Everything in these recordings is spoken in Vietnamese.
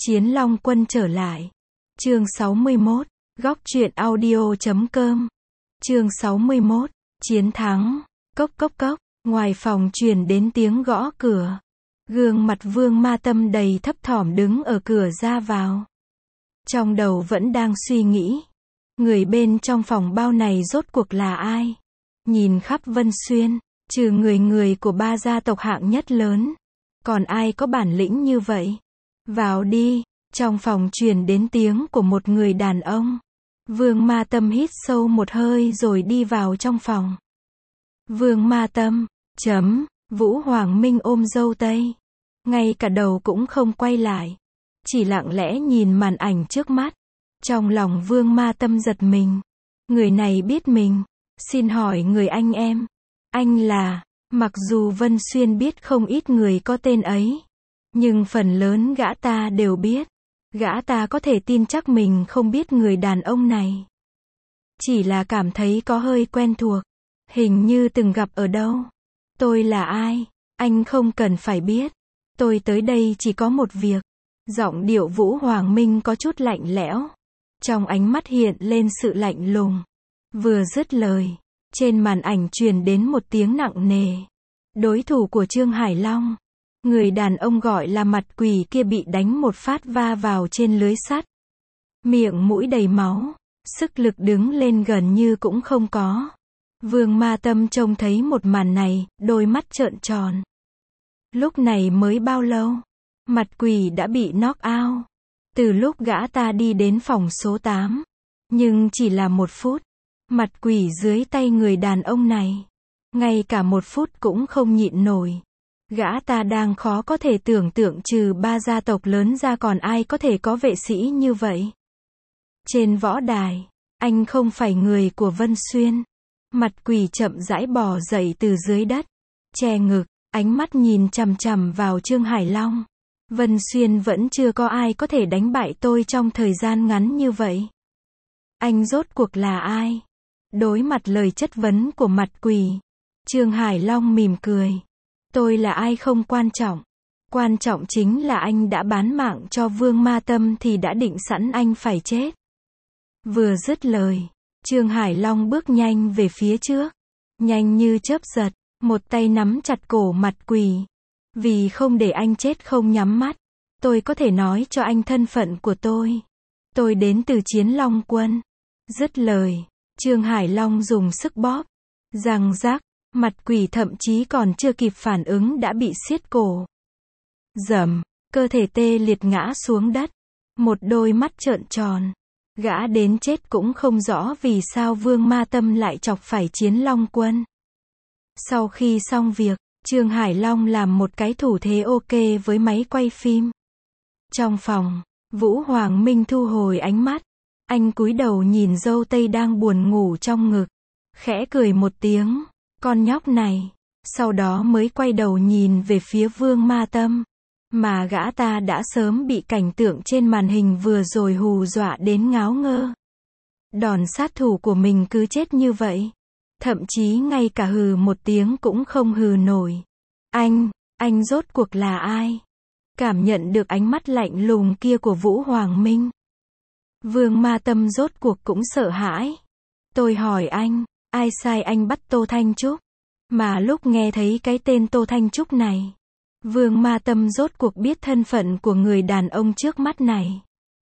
Chiến Long Quân trở lại. Chương 61. Góc truyện audio.com. Chương 61. Chiến thắng. Cốc cốc cốc. Ngoài phòng truyền đến tiếng gõ cửa. Gương mặt Vương Ma Tâm đầy thấp thỏm đứng ở cửa ra vào. Trong đầu vẫn đang suy nghĩ. Người bên trong phòng bao này rốt cuộc là ai? Nhìn khắp Vân Xuyên, trừ người của ba gia tộc hạng nhất lớn. Còn ai có bản lĩnh như vậy? Vào đi. Trong phòng truyền đến tiếng của một người đàn ông. Vương Ma Tâm hít sâu một hơi rồi đi vào trong phòng. Vương Ma Tâm, Vũ Hoàng Minh ôm dâu tây. Ngay cả đầu cũng không quay lại. Chỉ lặng lẽ nhìn màn ảnh trước mắt. Trong lòng Vương Ma Tâm giật mình. Người này biết mình. Xin hỏi người anh em. Anh là, mặc dù Vân Xuyên biết không ít người có tên ấy. Nhưng phần lớn gã ta đều biết. Gã ta có thể tin chắc mình không biết người đàn ông này. Chỉ là cảm thấy có hơi quen thuộc. Hình như từng gặp ở đâu. Tôi là ai? Anh không cần phải biết. Tôi tới đây chỉ có một việc. Giọng điệu Vũ Hoàng Minh có chút lạnh lẽo. Trong ánh mắt hiện lên sự lạnh lùng. Vừa dứt lời, trên màn ảnh truyền đến một tiếng nặng nề. Đối thủ của Trương Hải Long. Người đàn ông gọi là mặt quỷ kia bị đánh một phát va vào trên lưới sắt. Miệng mũi đầy máu. Sức lực đứng lên gần như cũng không có. Vương Ma Tâm trông thấy một màn này, đôi mắt trợn tròn. Lúc này mới bao lâu? Mặt quỷ đã bị knock out. Từ lúc gã ta đi đến phòng số 8. Nhưng chỉ là 1 phút. Mặt quỷ dưới tay người đàn ông này. Ngay cả 1 phút cũng không nhịn nổi. Gã ta đang khó có thể tưởng tượng trừ ba gia tộc lớn ra còn ai có thể có vệ sĩ như vậy. Trên võ đài, anh không phải người của Vân Xuyên. Mặt quỷ chậm rãi bò dậy từ dưới đất. Che ngực, ánh mắt nhìn chằm chằm vào Trương Hải Long. Vân Xuyên vẫn chưa có ai có thể đánh bại tôi trong thời gian ngắn như vậy. Anh rốt cuộc là ai? Đối mặt lời chất vấn của mặt quỷ, Trương Hải Long mỉm cười. Tôi là ai không quan trọng. Quan trọng chính là anh đã bán mạng cho Vương Ma Tâm thì đã định sẵn anh phải chết. Vừa dứt lời, Trương Hải Long bước nhanh về phía trước. Nhanh như chớp giật, một tay nắm chặt cổ mặt quỷ. Vì không để anh chết không nhắm mắt, tôi có thể nói cho anh thân phận của tôi. Tôi đến từ Chiến Long Quân. Dứt lời, Trương Hải Long dùng sức bóp. Răng rác, mặt quỷ thậm chí còn chưa kịp phản ứng đã bị siết cổ. Rầm, cơ thể tê liệt ngã xuống đất. Một đôi mắt trợn tròn. Gã đến chết cũng không rõ vì sao Vương Ma Tâm lại chọc phải Chiến Long Quân. Sau khi xong việc, Trương Hải Long làm một cái thủ thế ok với máy quay phim. Trong phòng, Vũ Hoàng Minh thu hồi ánh mắt. Anh cúi đầu nhìn dâu tây đang buồn ngủ trong ngực. Khẽ cười một tiếng, con nhóc này. Sau đó mới quay đầu nhìn về phía Vương Ma Tâm. Mà gã ta đã sớm bị cảnh tượng trên màn hình vừa rồi hù dọa đến ngáo ngơ. Đòn sát thủ của mình cứ chết như vậy. Thậm chí ngay cả hừ một tiếng cũng không hừ nổi. Anh rốt cuộc là ai? Cảm nhận được ánh mắt lạnh lùng kia của Vũ Hoàng Minh. Vương Ma Tâm rốt cuộc cũng sợ hãi. Tôi hỏi anh, ai sai anh bắt Tô Thanh Trúc? Mà lúc nghe thấy cái tên Tô Thanh Trúc này, Vương Ma Tâm rốt cuộc biết thân phận của người đàn ông trước mắt này.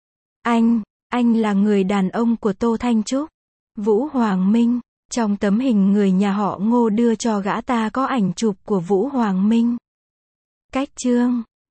Anh là người đàn ông của Tô Thanh Trúc. Vũ Hoàng Minh, trong tấm hình người nhà họ Ngô đưa cho gã ta có ảnh chụp của Vũ Hoàng Minh. Cách chương